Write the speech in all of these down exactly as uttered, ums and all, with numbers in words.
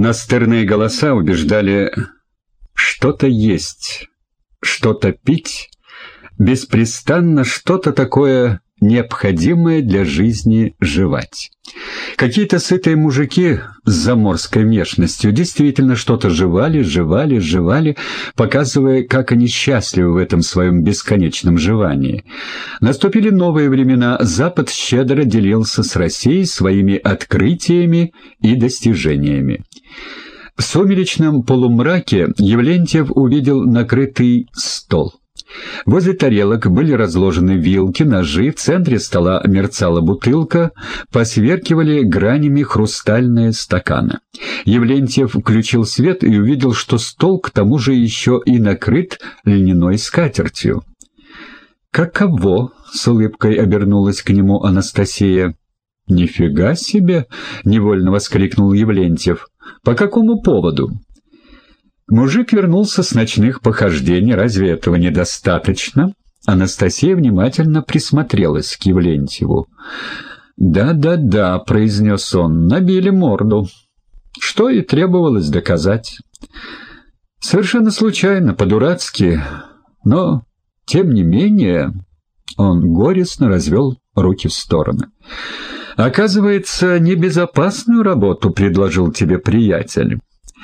Настырные голоса убеждали: что-то есть, что-то пить, беспрестанно что-то такое необходимое для жизни жевать. Какие-то сытые мужики с заморской внешностью действительно что-то жевали, жевали, жевали, показывая, как они счастливы в этом своем бесконечном жевании. Наступили новые времена, Запад щедро делился с Россией своими открытиями и достижениями. В сумеречном полумраке Явлентьев увидел накрытый стол. Возле тарелок были разложены вилки, ножи, в центре стола мерцала бутылка, посверкивали гранями хрустальные стаканы. Явлентьев включил свет и увидел, что стол к тому же еще и накрыт льняной скатертью. «Каково?» — с улыбкой обернулась к нему Анастасия. «Нифига себе!» — невольно воскликнул Явлентьев. «По какому поводу?» Мужик вернулся с ночных похождений. Разве этого недостаточно? Анастасия внимательно присмотрелась к Явлентьеву. «Да-да-да», — произнес он, — «набили морду». Что и требовалось доказать. Совершенно случайно, по-дурацки, но, тем не менее, он горестно развел руки в стороны. «Оказывается, небезопасную работу предложил тебе приятель».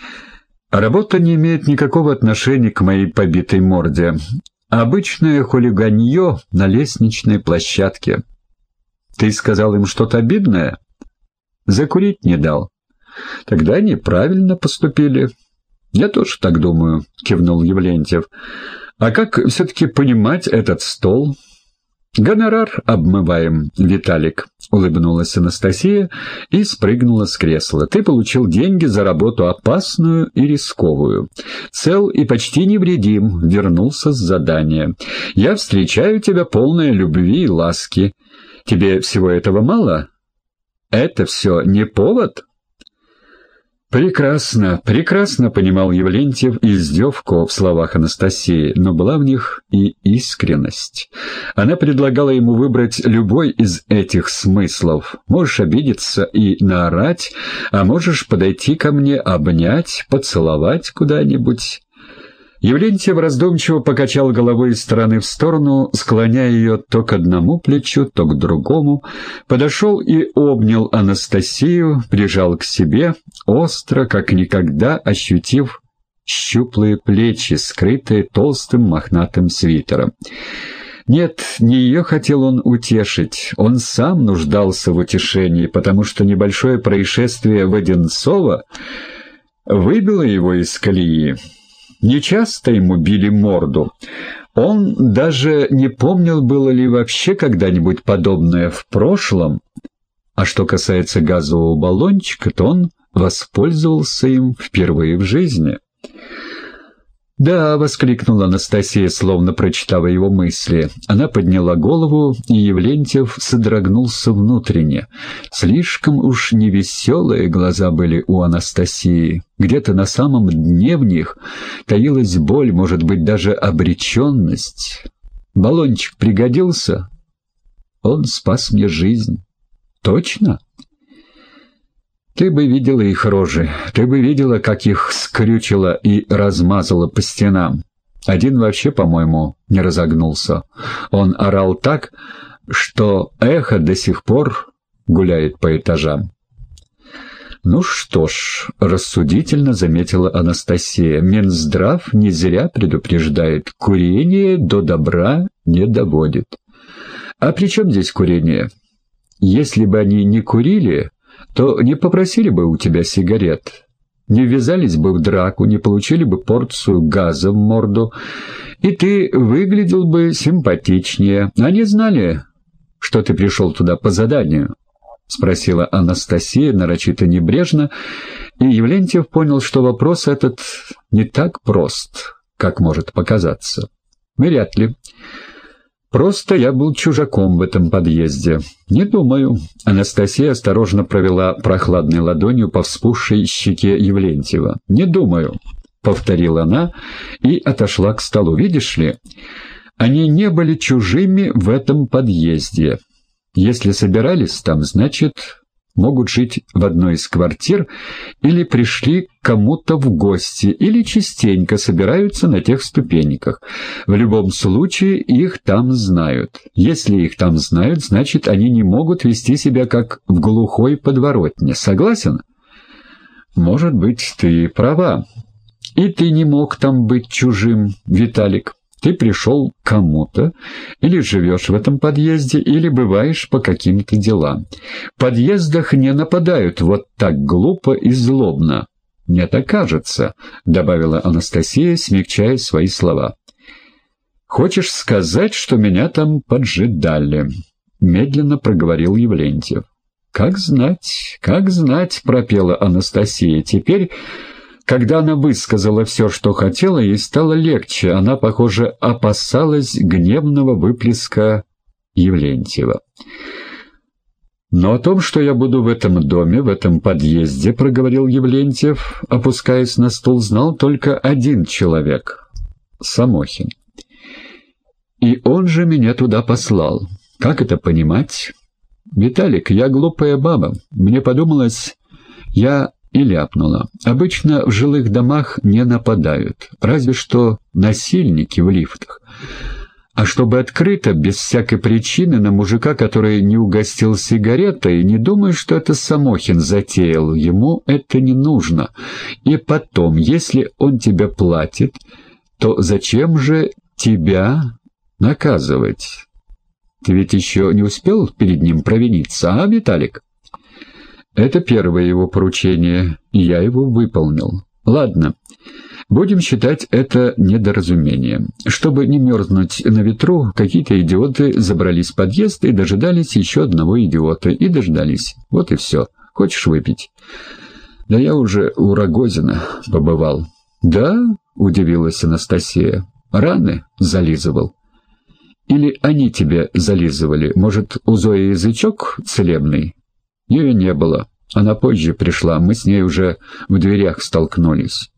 «Работа не имеет никакого отношения к моей побитой морде. Обычное хулиганье на лестничной площадке». «Ты сказал им что-то обидное?» «Закурить не дал». «Тогда они правильно поступили». «Я тоже так думаю», — кивнул Явлентьев. «А как все-таки понимать этот стол?» «Гонорар обмываем, Виталик», — улыбнулась Анастасия и спрыгнула с кресла. «Ты получил деньги за работу опасную и рисковую. Цел и почти невредим, вернулся с задания. Я встречаю тебя полная любви и ласки. Тебе всего этого мало? Это все не повод?» «Прекрасно, прекрасно», — понимал Явлентьев издевку в словах Анастасии, но была в них и искренность. Она предлагала ему выбрать любой из этих смыслов. Можешь обидеться и наорать, а можешь подойти ко мне, обнять, поцеловать куда-нибудь. Явлентьев раздумчиво покачал головой из стороны в сторону, склоняя ее то к одному плечу, то к другому, подошел и обнял Анастасию, прижал к себе, остро, как никогда ощутив щуплые плечи, скрытые толстым мохнатым свитером. Нет, не ее хотел он утешить, он сам нуждался в утешении, потому что небольшое происшествие в Одинцово выбило его из колеи. Нечасто ему били морду. Он даже не помнил, было ли вообще когда-нибудь подобное в прошлом. А что касается газового баллончика, то он воспользовался им впервые в жизни. «Да», — воскликнула Анастасия, словно прочитав его мысли. Она подняла голову, и Явлентьев содрогнулся внутренне. Слишком уж невеселые глаза были у Анастасии. Где-то на самом дне в них таилась боль, может быть, даже обреченность. «Баллончик пригодился? Он спас мне жизнь». «Точно?» «Ты бы видела их рожи, ты бы видела, как их скрючило и размазало по стенам. Один вообще, по-моему, не разогнулся. Он орал так, что эхо до сих пор гуляет по этажам». «Ну что ж», — рассудительно заметила Анастасия, — «Минздрав не зря предупреждает, курение до добра не доводит». «А при чем здесь курение? Если бы они не курили, то не попросили бы у тебя сигарет, не ввязались бы в драку, не получили бы порцию газа в морду, и ты выглядел бы симпатичнее. Они знали, что ты пришел туда по заданию?» — спросила Анастасия нарочито небрежно, и Явлентьев понял, что вопрос этот не так прост, как может показаться. «Вряд ли. Просто я был чужаком в этом подъезде». «Не думаю». Анастасия осторожно провела прохладной ладонью по вспухшей щеке Явлентьева. «Не думаю», — повторила она и отошла к столу. «Видишь ли, они не были чужими в этом подъезде. Если собирались там, значит, могут жить в одной из квартир или пришли к кому-то в гости, или частенько собираются на тех ступеньках. В любом случае их там знают. Если их там знают, значит, они не могут вести себя как в глухой подворотне. Согласен? Может быть, ты права. И ты не мог там быть чужим, Виталик. Ты пришел к кому-то, или живешь в этом подъезде, или бываешь по каким-то делам. В подъездах не нападают вот так глупо и злобно. Мне так кажется, — добавила Анастасия, смягчая свои слова. Хочешь сказать, что меня там поджидали? Медленно проговорил Явлентьев. Как знать, как знать, — пропела Анастасия. Теперь... Когда она высказала все, что хотела, ей стало легче. Она, похоже, опасалась гневного выплеска Явлентьева. «Но о том, что я буду в этом доме, в этом подъезде, — проговорил Явлентьев, опускаясь на стул, — знал только один человек — Самохин. И он же меня туда послал. Как это понимать? Виталик, я глупая баба. Мне подумалось, я... И ляпнула. Обычно в жилых домах не нападают, разве что насильники в лифтах. А чтобы открыто, без всякой причины, на мужика, который не угостил сигаретой, не думаю, что это Самохин затеял, ему это не нужно. И потом, если он тебе платит, то зачем же тебя наказывать? Ты ведь еще не успел перед ним провиниться, а, Виталик? Это первое его поручение, и я его выполнил. Ладно, будем считать это недоразумением. Чтобы не мерзнуть на ветру, какие-то идиоты забрались в подъезд и дожидались еще одного идиота. И дождались. Вот и все. Хочешь выпить? Да я уже у Рогозина побывал. Да? — удивилась Анастасия. Раны зализывал. Или они тебе зализывали? Может, у Зои язычок целебный? Ее не было. Она позже пришла, мы с ней уже в дверях столкнулись.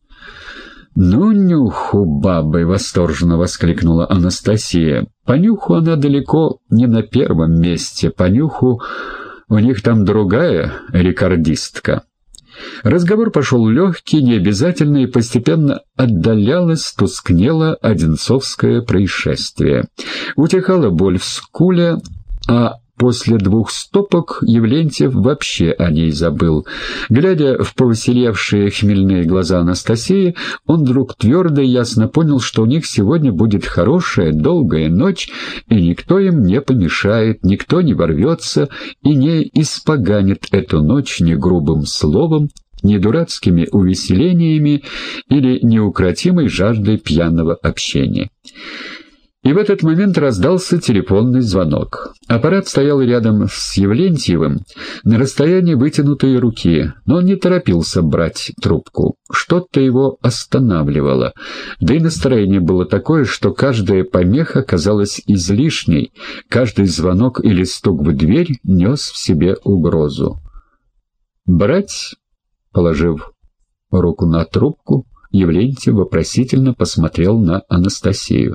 «Ну, нюху бабы!» — восторженно воскликнула Анастасия. «По нюху она далеко не на первом месте. По нюху у них там другая рекордистка». Разговор пошел легкий, необязательный, и постепенно отдалялось, тускнело одинцовское происшествие. Утихала боль в скуле, а после двух стопок Явлентьев вообще о ней забыл. Глядя в повеселевшие хмельные глаза Анастасии, он вдруг твердо и ясно понял, что у них сегодня будет хорошая, долгая ночь, и никто им не помешает, никто не ворвется и не испоганит эту ночь ни грубым словом, ни дурацкими увеселениями или неукротимой жаждой пьяного общения. И в этот момент раздался телефонный звонок. Аппарат стоял рядом с Явлентьевым на расстоянии вытянутой руки, но он не торопился брать трубку. Что-то его останавливало. Да и настроение было такое, что каждая помеха казалась излишней, каждый звонок или стук в дверь нес в себе угрозу. «Брать?» — положив руку на трубку, Явлентьев вопросительно посмотрел на Анастасию.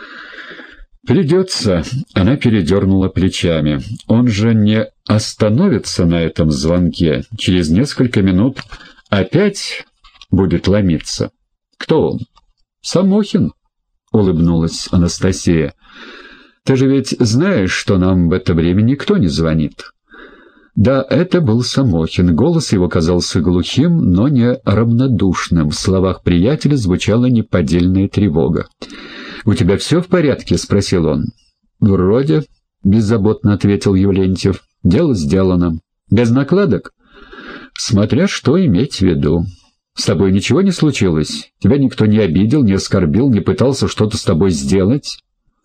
«Придется», — она передернула плечами. «Он же не остановится на этом звонке. Через несколько минут опять будет ломиться». «Кто он?» «Самохин», — улыбнулась Анастасия. «Ты же ведь знаешь, что нам в это время никто не звонит». Да, это был Самохин. Голос его казался глухим, но не равнодушным. В словах приятеля звучала неподдельная тревога. «У тебя все в порядке?» — спросил он. «Вроде», — беззаботно ответил Явлентьев. «Дело сделано. Без накладок?» «Смотря что иметь в виду. С тобой ничего не случилось? Тебя никто не обидел, не оскорбил, не пытался что-то с тобой сделать?»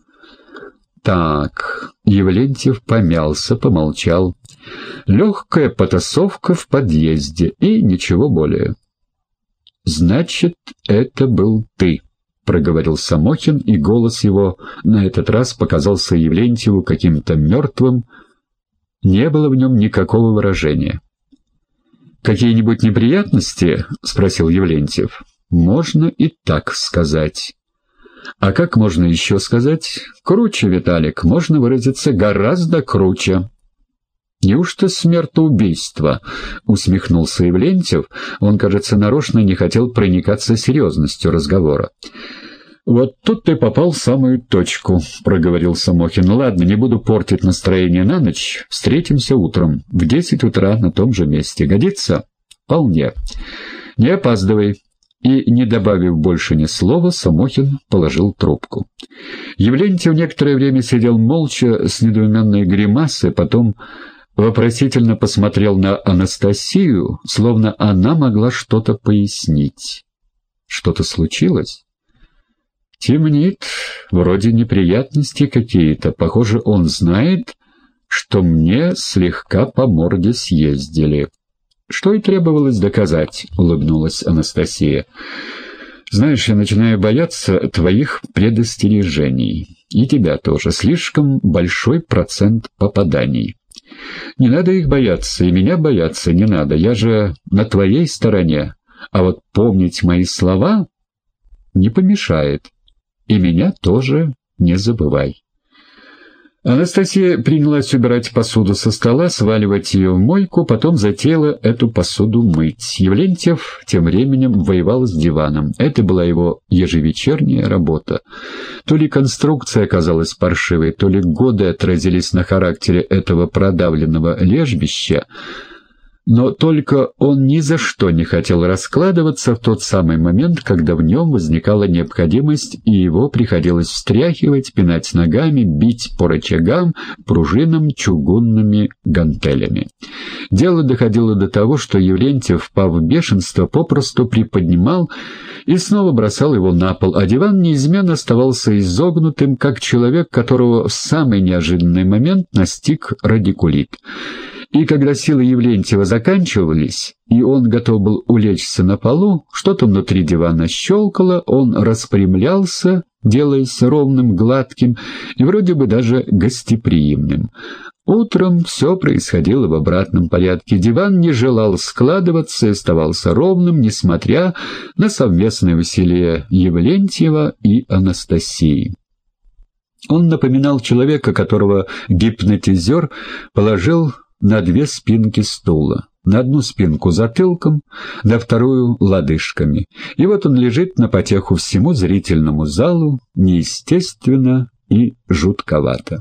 «Так...» — Явлентьев помялся, помолчал. «Легкая потасовка в подъезде и ничего более». «Значит, это был ты», — проговорил Самохин, и голос его на этот раз показался Явлентьеву каким-то мертвым. Не было в нем никакого выражения. «Какие-нибудь неприятности?» — спросил Явлентьев. «Можно и так сказать». «А как можно еще сказать?» «Круче, Виталик, можно выразиться гораздо круче». «Неужто смертоубийство?» — усмехнулся Явлентьев. Он, кажется, нарочно не хотел проникаться серьезностью разговора. «Вот тут ты попал в самую точку», — проговорил Самохин. «Ладно, не буду портить настроение на ночь. Встретимся утром в десять утра на том же месте. Годится?» «Вполне. Не опаздывай». И, не добавив больше ни слова, Самохин положил трубку. Явлентьев некоторое время сидел молча с недоуменной гримасой, потом вопросительно посмотрел на Анастасию, словно она могла что-то пояснить. «Что-то случилось?» «Темнит. Вроде неприятности какие-то. Похоже, он знает, что мне слегка по морде съездили». «Что и требовалось доказать», — улыбнулась Анастасия. «Знаешь, я начинаю бояться твоих предостережений. И тебя тоже. Слишком большой процент попаданий. Не надо их бояться, и меня бояться не надо. Я же на твоей стороне. А вот помнить мои слова не помешает. И меня тоже не забывай». Анастасия принялась убирать посуду со стола, сваливать ее в мойку, потом затеяла эту посуду мыть. Явлентьев тем временем воевал с диваном. Это была его ежевечерняя работа. То ли конструкция оказалась паршивой, то ли годы отразились на характере этого продавленного лежбища, но только он ни за что не хотел раскладываться в тот самый момент, когда в нем возникала необходимость, и его приходилось встряхивать, пинать ногами, бить по рычагам, пружинам, чугунными гантелями. Дело доходило до того, что Явлентьев, впав в бешенство, попросту приподнимал и снова бросал его на пол, а диван неизменно оставался изогнутым, как человек, которого в самый неожиданный момент настиг радикулит. И когда силы Явлентьева заканчивались, и он готов был улечься на полу, что-то внутри дивана щелкало, он распрямлялся, делаясь ровным, гладким и вроде бы даже гостеприимным. Утром все происходило в обратном порядке. Диван не желал складываться и оставался ровным, несмотря на совместное усилие Явлентьева и Анастасии. Он напоминал человека, которого гипнотизер положил на две спинки стула, на одну спинку затылком, на вторую лодыжками. И вот он лежит на потеху всему зрительному залу, неестественно и жутковато.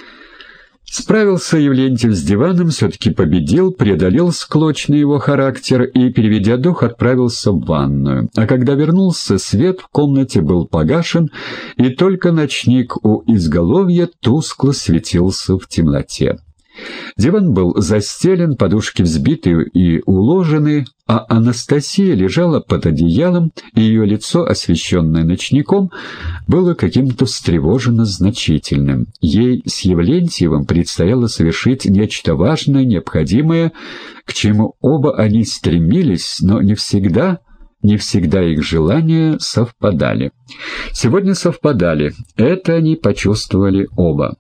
Справился Явлентьев с диваном, все-таки победил, преодолел склочный его характер и, переведя дух, отправился в ванную. А когда вернулся, свет в комнате был погашен, и только ночник у изголовья тускло светился в темноте. Диван был застелен, подушки взбиты и уложены, а Анастасия лежала под одеялом, и ее лицо, освещенное ночником, было каким-то встревоженно значительным. Ей с Явлентьевым предстояло совершить нечто важное, необходимое, к чему оба они стремились, но не всегда... Не всегда их желания совпадали. Сегодня совпадали. Это они почувствовали оба.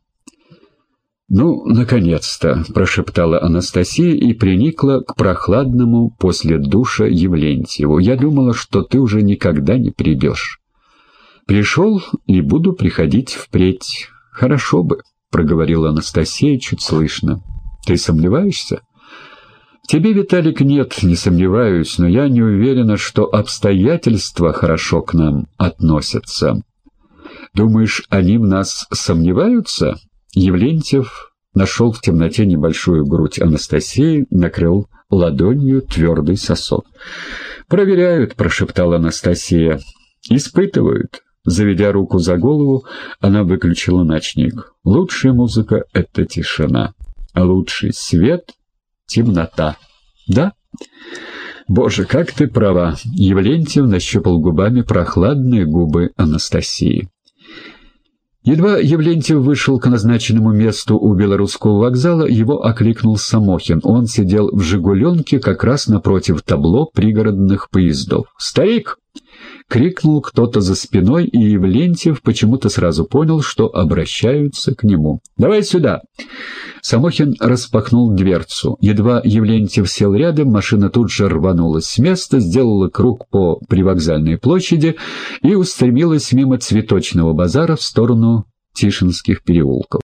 «Ну, наконец-то!» — прошептала Анастасия и приникла к прохладному после душа Явлентьеву. «Я думала, что ты уже никогда не придешь. Пришел и буду приходить впредь. Хорошо бы», — проговорила Анастасия чуть слышно. «Ты сомневаешься?» «В тебе, Виталик, нет, не сомневаюсь, но я не уверена, что обстоятельства хорошо к нам относятся». «Думаешь, они в нас сомневаются?» Явлентьев нашел в темноте небольшую грудь Анастасии, накрыл ладонью твердый сосок. «Проверяют», — прошептала Анастасия. «Испытывают». Заведя руку за голову, она выключила ночник. «Лучшая музыка — это тишина, а лучший свет — темнота. Да?» «Боже, как ты права!» — Явлентьев нащупал губами прохладные губы Анастасии. Едва Явлентьев вышел к назначенному месту у Белорусского вокзала, его окликнул Самохин. Он сидел в «Жигуленке» как раз напротив табло пригородных поездов. «Старик!» — крикнул кто-то за спиной, и Явлентьев почему-то сразу понял, что обращаются к нему. «Давай сюда!» Самохин распахнул дверцу. Едва Явлентьев сел рядом, машина тут же рванулась с места, сделала круг по привокзальной площади и устремилась мимо цветочного базара в сторону Тишинских переулков.